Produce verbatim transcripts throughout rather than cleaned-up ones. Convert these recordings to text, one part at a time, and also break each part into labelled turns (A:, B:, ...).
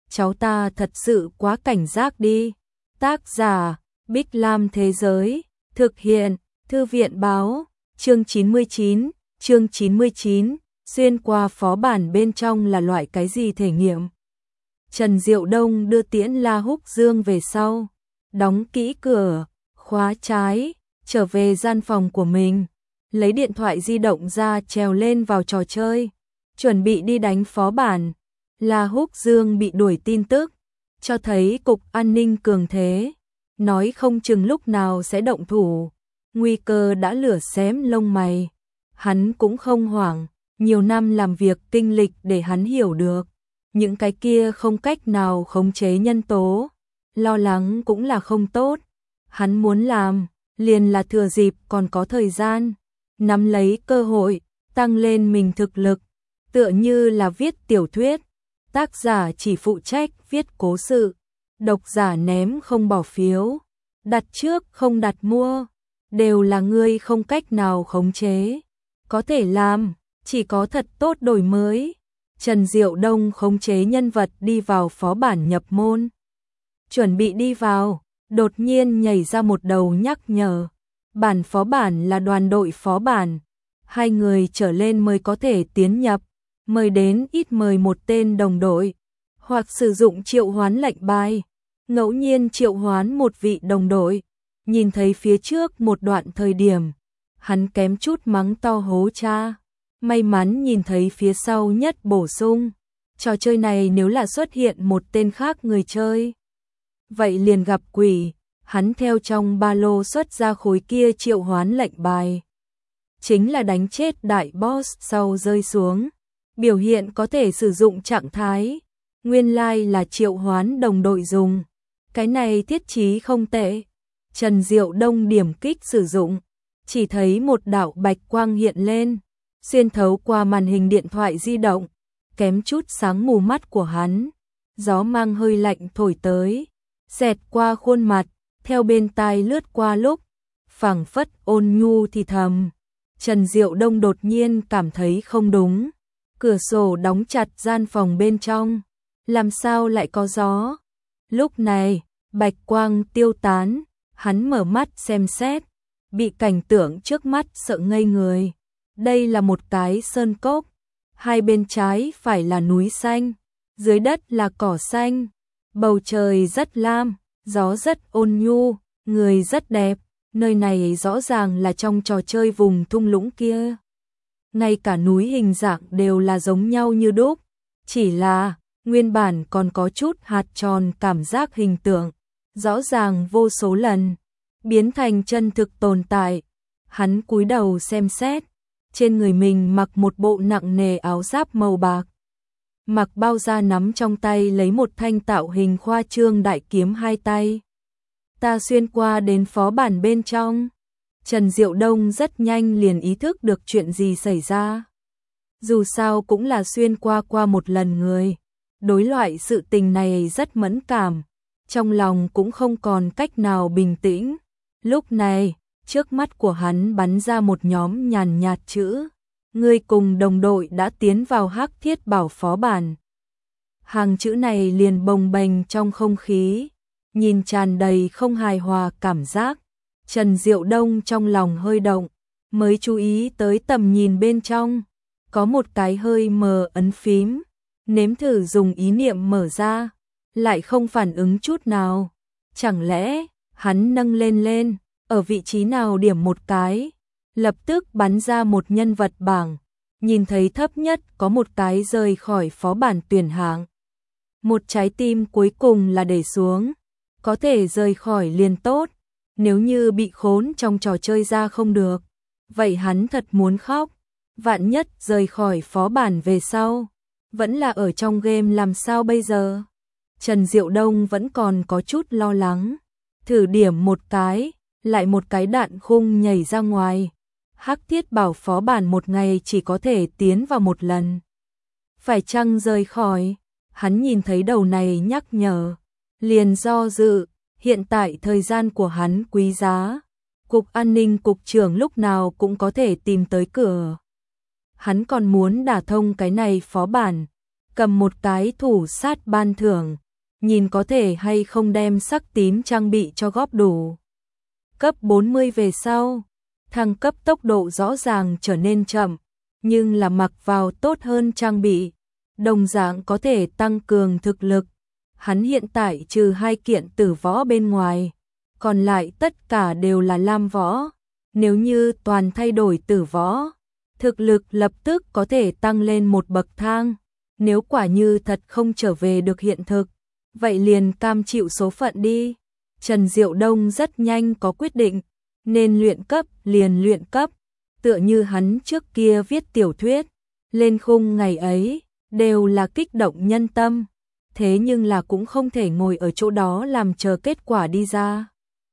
A: cháu ta thật sự quá cảnh giác đi. Tác giả, Bích Lam Thế Giới, thực hiện, Thư viện Báo, chương chín mươi chín, chương chín mươi chín, xuyên qua phó bản bên trong là loại cái gì thể nghiệm. Trần Diệu Đông đưa tiễn La Húc Dương về sau, đóng kỹ cửa, khóa trái, trở về gian phòng của mình, lấy điện thoại di động ra trèo lên vào trò chơi, chuẩn bị đi đánh phó bản. La Húc Dương bị đuổi tin tức, cho thấy cục an ninh cường thế, nói không chừng lúc nào sẽ động thủ, nguy cơ đã lửa xém lông mày. Hắn cũng không hoảng, nhiều năm làm việc kinh lịch để hắn hiểu được, những cái kia không cách nào khống chế nhân tố, lo lắng cũng là không tốt. Hắn muốn làm, liền là thừa dịp còn có thời gian, nắm lấy cơ hội, tăng lên mình thực lực, tựa như là viết tiểu thuyết, tác giả chỉ phụ trách viết cố sự, độc giả ném không bỏ phiếu, đặt trước không đặt mua, đều là ngươi không cách nào khống chế. Có thể làm, chỉ có thật tốt đổi mới. Trần Diệu Đông khống chế nhân vật đi vào phó bản nhập môn. Chuẩn bị đi vào, đột nhiên nhảy ra một đầu nhắc nhở. Bản phó bản là đoàn đội phó bản. Hai người trở lên mới có thể tiến nhập. Mời đến ít mời một tên đồng đội. Hoặc sử dụng triệu hoán lệnh bài. Ngẫu nhiên triệu hoán một vị đồng đội. Nhìn thấy phía trước một đoạn thời điểm, hắn kém chút mắng to hố cha. May mắn nhìn thấy phía sau nhất bổ sung. Trò chơi này nếu là xuất hiện một tên khác người chơi, vậy liền gặp quỷ. Hắn theo trong ba lô xuất ra khối kia triệu hoán lệnh bài. Chính là đánh chết đại boss sau rơi xuống. Biểu hiện có thể sử dụng trạng thái. Nguyên lai like là triệu hoán đồng đội dùng. Cái này thiết trí không tệ. Trần Diệu Đông điểm kích sử dụng. Chỉ thấy một đạo bạch quang hiện lên, xuyên thấu qua màn hình điện thoại di động, kém chút sáng mù mắt của hắn. Gió mang hơi lạnh thổi tới, xẹt qua khuôn mặt, theo bên tai lướt qua lúc, phảng phất ôn nhu thì thầm. Trần Diệu Đông đột nhiên cảm thấy không đúng. Cửa sổ đóng chặt gian phòng bên trong, làm sao lại có gió? Lúc này, bạch quang tiêu tán, hắn mở mắt xem xét, bị cảnh tượng trước mắt sợ ngây người. Đây là một cái sơn cốc, hai bên trái phải là núi xanh, dưới đất là cỏ xanh, bầu trời rất lam, gió rất ôn nhu, người rất đẹp. Nơi này rõ ràng là trong trò chơi vùng thung lũng kia. Ngay cả núi hình dạng đều là giống nhau như đúc, chỉ là nguyên bản còn có chút hạt tròn cảm giác hình tượng, rõ ràng vô số lần biến thành chân thực tồn tại. Hắn cúi đầu xem xét, trên người mình mặc một bộ nặng nề áo giáp màu bạc, mặc bao da nắm trong tay lấy một thanh tạo hình khoa trương đại kiếm hai tay. Ta xuyên qua đến phó bản bên trong. Trần Diệu Đông rất nhanh liền ý thức được chuyện gì xảy ra. Dù sao cũng là xuyên qua qua một lần người, đối loại sự tình này rất mẫn cảm, trong lòng cũng không còn cách nào bình tĩnh. Lúc này, trước mắt của hắn bắn ra một nhóm nhàn nhạt chữ. Ngươi cùng đồng đội đã tiến vào Hắc Thiết Bảo phó bản. Hàng chữ này liền bồng bềnh trong không khí, nhìn tràn đầy không hài hòa cảm giác. Trần Diệu Đông trong lòng hơi động, mới chú ý tới tầm nhìn bên trong. Có một cái hơi mờ ấn phím, nếm thử dùng ý niệm mở ra, lại không phản ứng chút nào. Chẳng lẽ, hắn nâng lên lên, ở vị trí nào điểm một cái, lập tức bắn ra một nhân vật bảng, nhìn thấy thấp nhất có một cái rời khỏi phó bản tuyển hạng. Một trái tim cuối cùng là để xuống, có thể rời khỏi liền tốt, nếu như bị khốn trong trò chơi ra không được, vậy hắn thật muốn khóc. Vạn nhất rời khỏi phó bản về sau, vẫn là ở trong game làm sao bây giờ? Trần Diệu Đông vẫn còn có chút lo lắng, thử điểm một cái, lại một cái đạn khung nhảy ra ngoài. Hắc Thiết Bảo phó bản một ngày chỉ có thể tiến vào một lần. Phải chăng rời khỏi? Hắn nhìn thấy đầu này nhắc nhở, liền do dự. Hiện tại thời gian của hắn quý giá, Cục An ninh Cục trưởng lúc nào cũng có thể tìm tới cửa. Hắn còn muốn đả thông cái này phó bản, cầm một cái thủ sát ban thưởng, nhìn có thể hay không đem sắc tím trang bị cho góp đủ. Cấp bốn mươi về sau, thăng cấp tốc độ rõ ràng trở nên chậm, nhưng là mặc vào tốt hơn trang bị, đồng dạng có thể tăng cường thực lực. Hắn hiện tại trừ hai kiện tử võ bên ngoài, còn lại tất cả đều là lam võ. Nếu như toàn thay đổi tử võ, thực lực lập tức có thể tăng lên một bậc thang. Nếu quả như thật không trở về được hiện thực, vậy liền cam chịu số phận đi. Trần Diệu Đông rất nhanh có quyết định, nên luyện cấp liền luyện cấp, tựa như hắn trước kia viết tiểu thuyết, lên khung ngày ấy, đều là kích động nhân tâm. Thế nhưng là cũng không thể ngồi ở chỗ đó làm chờ kết quả đi ra.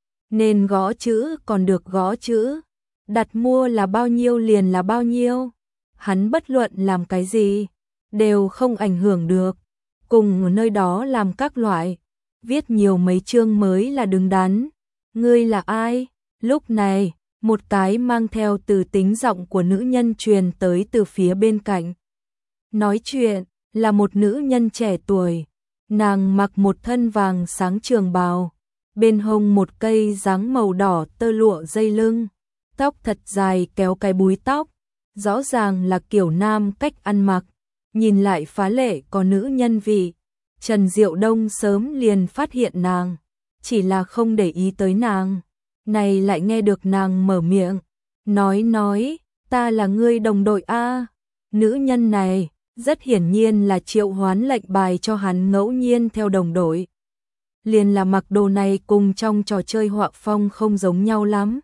A: Nên gõ chữ còn được gõ chữ, đặt mua là bao nhiêu liền là bao nhiêu. Hắn bất luận làm cái gì, đều không ảnh hưởng được. Cùng ở nơi đó làm các loại, viết nhiều mấy chương mới là đứng đắn. Ngươi là ai? Lúc này, một cái mang theo từ tính giọng của nữ nhân truyền tới từ phía bên cạnh. Nói chuyện là một nữ nhân trẻ tuổi, nàng mặc một thân vàng sáng trường bào, bên hông một cây dáng màu đỏ tơ lụa dây lưng, tóc thật dài kéo cái búi tóc, rõ ràng là kiểu nam cách ăn mặc, nhìn lại phá lệ có nữ nhân vị. Trần Diệu Đông sớm liền phát hiện nàng, chỉ là không để ý tới nàng, này lại nghe được nàng mở miệng, nói nói, ta là ngươi đồng đội a. Nữ nhân này rất hiển nhiên là triệu hoán lệnh bài cho hắn ngẫu nhiên theo đồng đội. Liền là mặc đồ này cùng trong trò chơi họa phong không giống nhau lắm.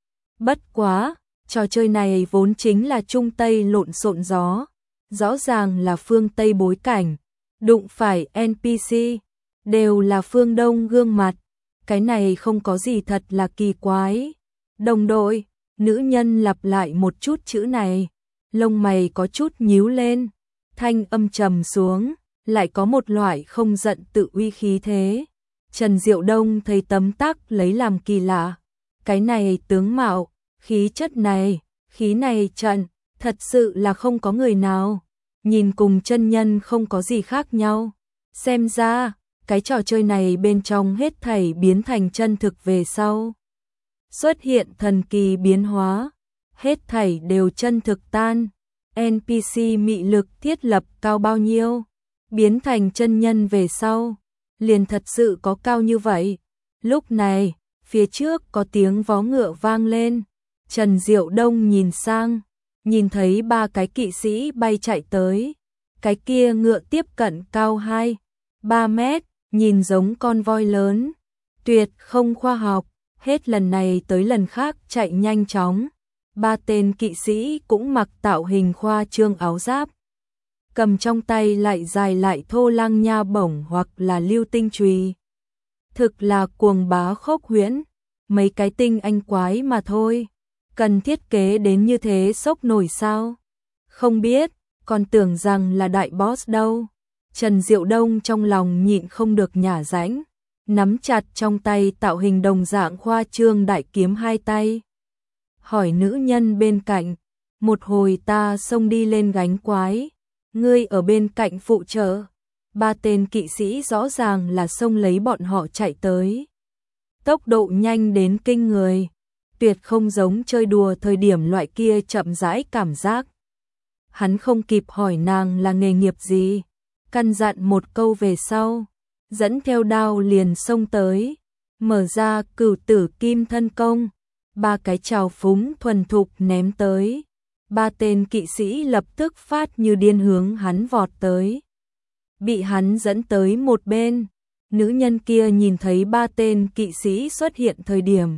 A: Bất quá, trò chơi này vốn chính là Trung Tây lộn xộn gió, rõ ràng là phương Tây bối cảnh, đụng phải en pê xê, đều là phương Đông gương mặt, cái này không có gì thật là kỳ quái. Đồng đội, nữ nhân lặp lại một chút chữ này, lông mày có chút nhíu lên, thanh âm trầm xuống, lại có một loại không giận tự uy khí thế. Trần Diệu Đông thấy tấm tắc lấy làm kỳ lạ, cái này tướng mạo, khí chất này, khí này trận, thật sự là không có người nào, nhìn cùng chân nhân không có gì khác nhau. Xem ra, cái trò chơi này bên trong hết thảy biến thành chân thực về sau. Xuất hiện thần kỳ biến hóa, hết thảy đều chân thực tan, en pê xê mị lực thiết lập cao bao nhiêu, biến thành chân nhân về sau, liền thật sự có cao như vậy. Lúc này, phía trước có tiếng vó ngựa vang lên, Trần Diệu Đông nhìn sang, nhìn thấy ba cái kỵ sĩ bay chạy tới, cái kia ngựa tiếp cận cao hai, ba mét, nhìn giống con voi lớn, tuyệt không khoa học, hết lần này tới lần khác chạy nhanh chóng. Ba tên kỵ sĩ cũng mặc tạo hình khoa trương áo giáp, cầm trong tay lại dài lại thô lăng nha bổng hoặc là lưu tinh chùy. Thực là cuồng bá khốc huyễn, mấy cái tinh anh quái mà thôi, cần thiết kế đến như thế sốc nổi sao? Không biết, còn tưởng rằng là đại boss đâu. Trần Diệu Đông trong lòng nhịn không được nhả rãnh, nắm chặt trong tay tạo hình đồng dạng khoa trương đại kiếm hai tay. Hỏi nữ nhân bên cạnh, một hồi ta xông đi lên gánh quái, ngươi ở bên cạnh phụ trợ. Ba tên kỵ sĩ rõ ràng là xông lấy bọn họ chạy tới. Tốc độ nhanh đến kinh người, tuyệt không giống chơi đùa thời điểm loại kia chậm rãi cảm giác. Hắn không kịp hỏi nàng là nghề nghiệp gì, căn dặn một câu về sau, dẫn theo đao liền xông tới, mở ra cửu tử kim thân công, ba cái trào phúng thuần thục ném tới. Ba tên kỵ sĩ lập tức phát như điên hướng hắn vọt tới. Bị hắn dẫn tới một bên, nữ nhân kia nhìn thấy ba tên kỵ sĩ xuất hiện thời điểm,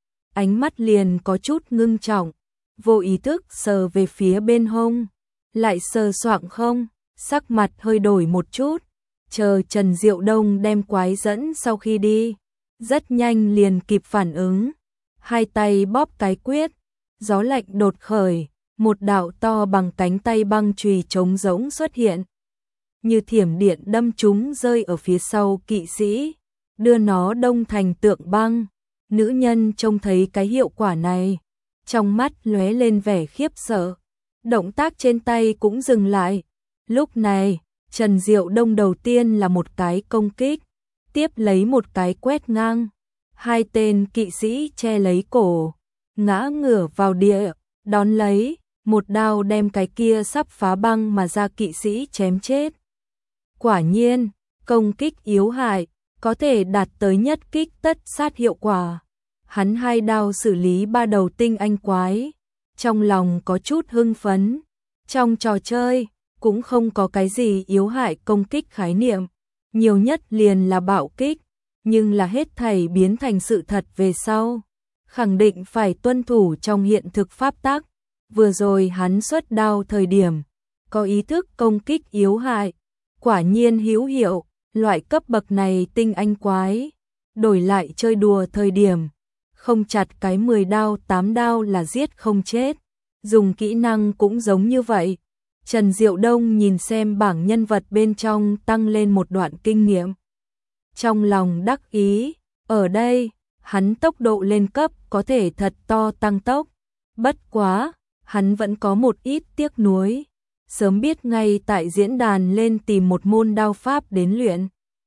A: ánh mắt liền có chút ngưng trọng, vô ý thức sờ về phía bên hông, lại sờ soạng không, sắc mặt hơi đổi một chút, chờ Trần Diệu Đông đem quái dẫn sau khi đi, rất nhanh liền kịp phản ứng, hai tay bóp cái quyết, gió lạnh đột khởi, một đạo to bằng cánh tay băng chùy trống rỗng xuất hiện, như thiểm điện đâm chúng rơi ở phía sau kỵ sĩ, đưa nó đông thành tượng băng. Nữ nhân trông thấy cái hiệu quả này, trong mắt lóe lên vẻ khiếp sợ, động tác trên tay cũng dừng lại. Lúc này, Trần Diệu Đông đầu tiên là một cái công kích, tiếp lấy một cái quét ngang. Hai tên kỵ sĩ che lấy cổ, ngã ngửa vào địa, đón lấy, một đao đem cái kia sắp phá băng mà ra kỵ sĩ chém chết. Quả nhiên, công kích yếu hại, có thể đạt tới nhất kích tất sát hiệu quả. Hắn hai đao xử lý ba đầu tinh anh quái, trong lòng có chút hưng phấn. Trong trò chơi, cũng không có cái gì yếu hại công kích khái niệm, nhiều nhất liền là bạo kích, nhưng là hết thảy biến thành sự thật về sau. Khẳng định phải tuân thủ trong hiện thực pháp tắc. Vừa rồi hắn xuất đao thời điểm, có ý thức công kích yếu hại, quả nhiên hữu hiệu, loại cấp bậc này tinh anh quái. Đổi lại chơi đùa thời điểm, không chặt cái mười đao tám đao là giết không chết, dùng kỹ năng cũng giống như vậy. Trần Diệu Đông nhìn xem bảng nhân vật bên trong tăng lên một đoạn kinh nghiệm. Trong lòng đắc ý, ở đây, hắn tốc độ lên cấp có thể thật to tăng tốc. Bất quá, hắn vẫn có một ít tiếc nuối. Sớm biết ngay tại diễn đàn lên tìm một môn đao pháp đến luyện.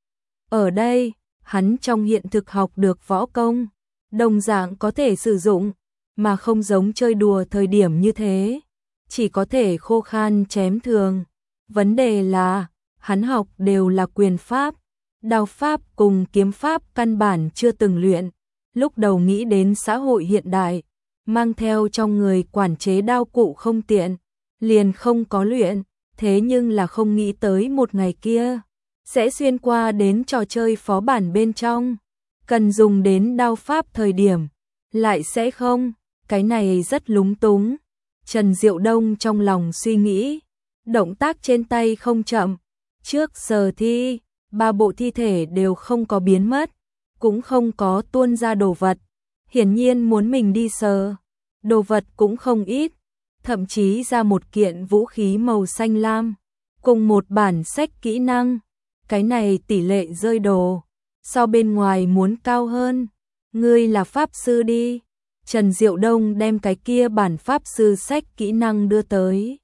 A: Ở đây, hắn trong hiện thực học được võ công, đồng dạng có thể sử dụng, mà không giống chơi đùa thời điểm như thế. Chỉ có thể khô khan chém thường. Vấn đề là, hắn học đều là quyền pháp, đao pháp cùng kiếm pháp căn bản chưa từng luyện. Lúc đầu nghĩ đến xã hội hiện đại, mang theo trong người quản chế đao cụ không tiện, liền không có luyện, thế nhưng là không nghĩ tới một ngày kia, sẽ xuyên qua đến trò chơi phó bản bên trong, cần dùng đến đao pháp thời điểm, lại sẽ không, cái này rất lúng túng. Trần Diệu Đông trong lòng suy nghĩ, động tác trên tay không chậm, trước giờ thi, ba bộ thi thể đều không có biến mất, cũng không có tuôn ra đồ vật, hiển nhiên muốn mình đi sờ, đồ vật cũng không ít, thậm chí ra một kiện vũ khí màu xanh lam, cùng một bản sách kỹ năng, cái này tỷ lệ rơi đồ, so bên ngoài muốn cao hơn, ngươi là pháp sư đi. Trần Diệu Đông đem cái kia bản pháp sư sách kỹ năng đưa tới.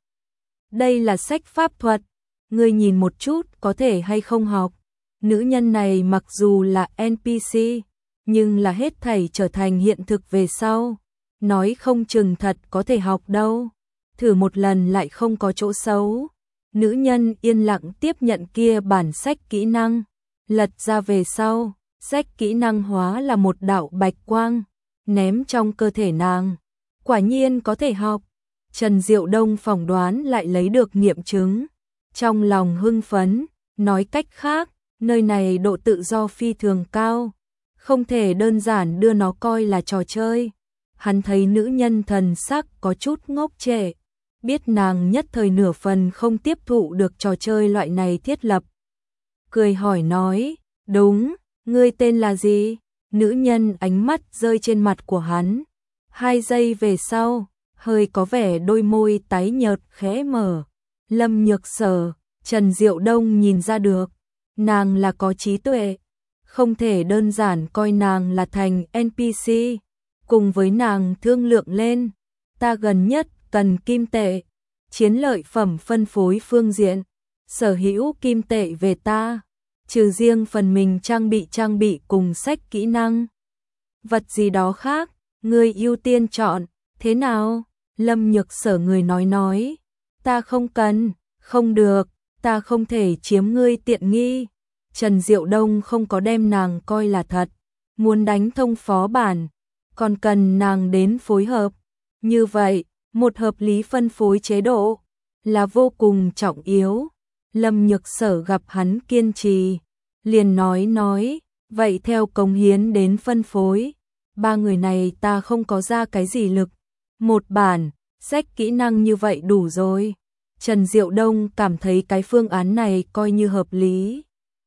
A: Đây là sách pháp thuật, ngươi nhìn một chút có thể hay không học. Nữ nhân này mặc dù là en pê xê, nhưng là hết thảy trở thành hiện thực về sau. Nói không chừng thật có thể học đâu. Thử một lần lại không có chỗ xấu. Nữ nhân yên lặng tiếp nhận kia bản sách kỹ năng. Lật ra về sau, sách kỹ năng hóa là một đạo bạch quang, ném trong cơ thể nàng. Quả nhiên có thể học. Trần Diệu Đông phỏng đoán lại lấy được nghiệm chứng. Trong lòng hưng phấn, nói cách khác, nơi này độ tự do phi thường cao. Không thể đơn giản đưa nó coi là trò chơi. Hắn thấy nữ nhân thần sắc có chút ngốc trệ. Biết nàng nhất thời nửa phần không tiếp thụ được trò chơi loại này thiết lập. Cười hỏi nói, đúng, ngươi tên là gì? Nữ nhân ánh mắt rơi trên mặt của hắn. Hai giây về sau, hơi có vẻ đôi môi tái nhợt khẽ mở. Lâm Nhược Sở, Trần Diệu Đông nhìn ra được. Nàng là có trí tuệ. Không thể đơn giản coi nàng là thành en pê xê. Cùng với nàng thương lượng lên. Ta gần nhất cần kim tệ. Chiến lợi phẩm phân phối phương diện. Sở hữu kim tệ về ta. Trừ riêng phần mình trang bị trang bị cùng sách kỹ năng. Vật gì đó khác, ngươi ưu tiên chọn, thế nào? Lâm Nhược Sở người nói nói. Ta không cần, không được, ta không thể chiếm ngươi tiện nghi. Trần Diệu Đông không có đem nàng coi là thật. Muốn đánh thông phó bản, còn cần nàng đến phối hợp. Như vậy, một hợp lý phân phối chế độ là vô cùng trọng yếu. Lâm Nhược Sở gặp hắn kiên trì, liền nói nói, vậy theo cống hiến đến phân phối, ba người này ta không có ra cái gì lực. Một bản, sách kỹ năng như vậy đủ rồi. Trần Diệu Đông cảm thấy cái phương án này coi như hợp lý.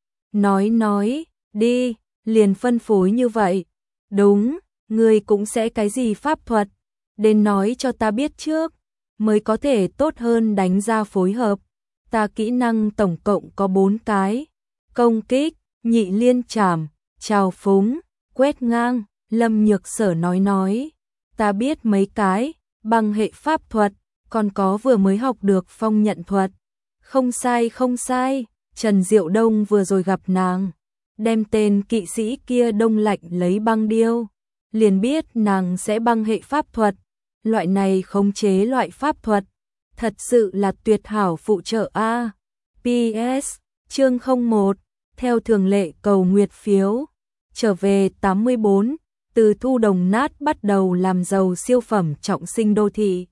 A: Nói nói, đi, liền phân phối như vậy. Đúng, ngươi cũng sẽ cái gì pháp thuật, đến nói cho ta biết trước, mới có thể tốt hơn đánh ra phối hợp. Ta kỹ năng tổng cộng có bốn cái. Công kích, nhị liên trảm, trào phúng, quét ngang. Lâm Nhược Sở nói nói. Ta biết mấy cái, bằng hệ pháp thuật, còn có vừa mới học được phong nhận thuật. Không sai không sai, Trần Diệu Đông vừa rồi gặp nàng, đem tên kỵ sĩ kia đông lạnh lấy băng điêu, liền biết nàng sẽ băng hệ pháp thuật, loại này khống chế loại pháp thuật, thật sự là tuyệt hảo phụ trợ a. pê ét chương không một, theo thường lệ cầu nguyệt phiếu, trở về tám mươi bốn, từ thu đồng nát bắt đầu làm giàu siêu phẩm trọng sinh đô thị.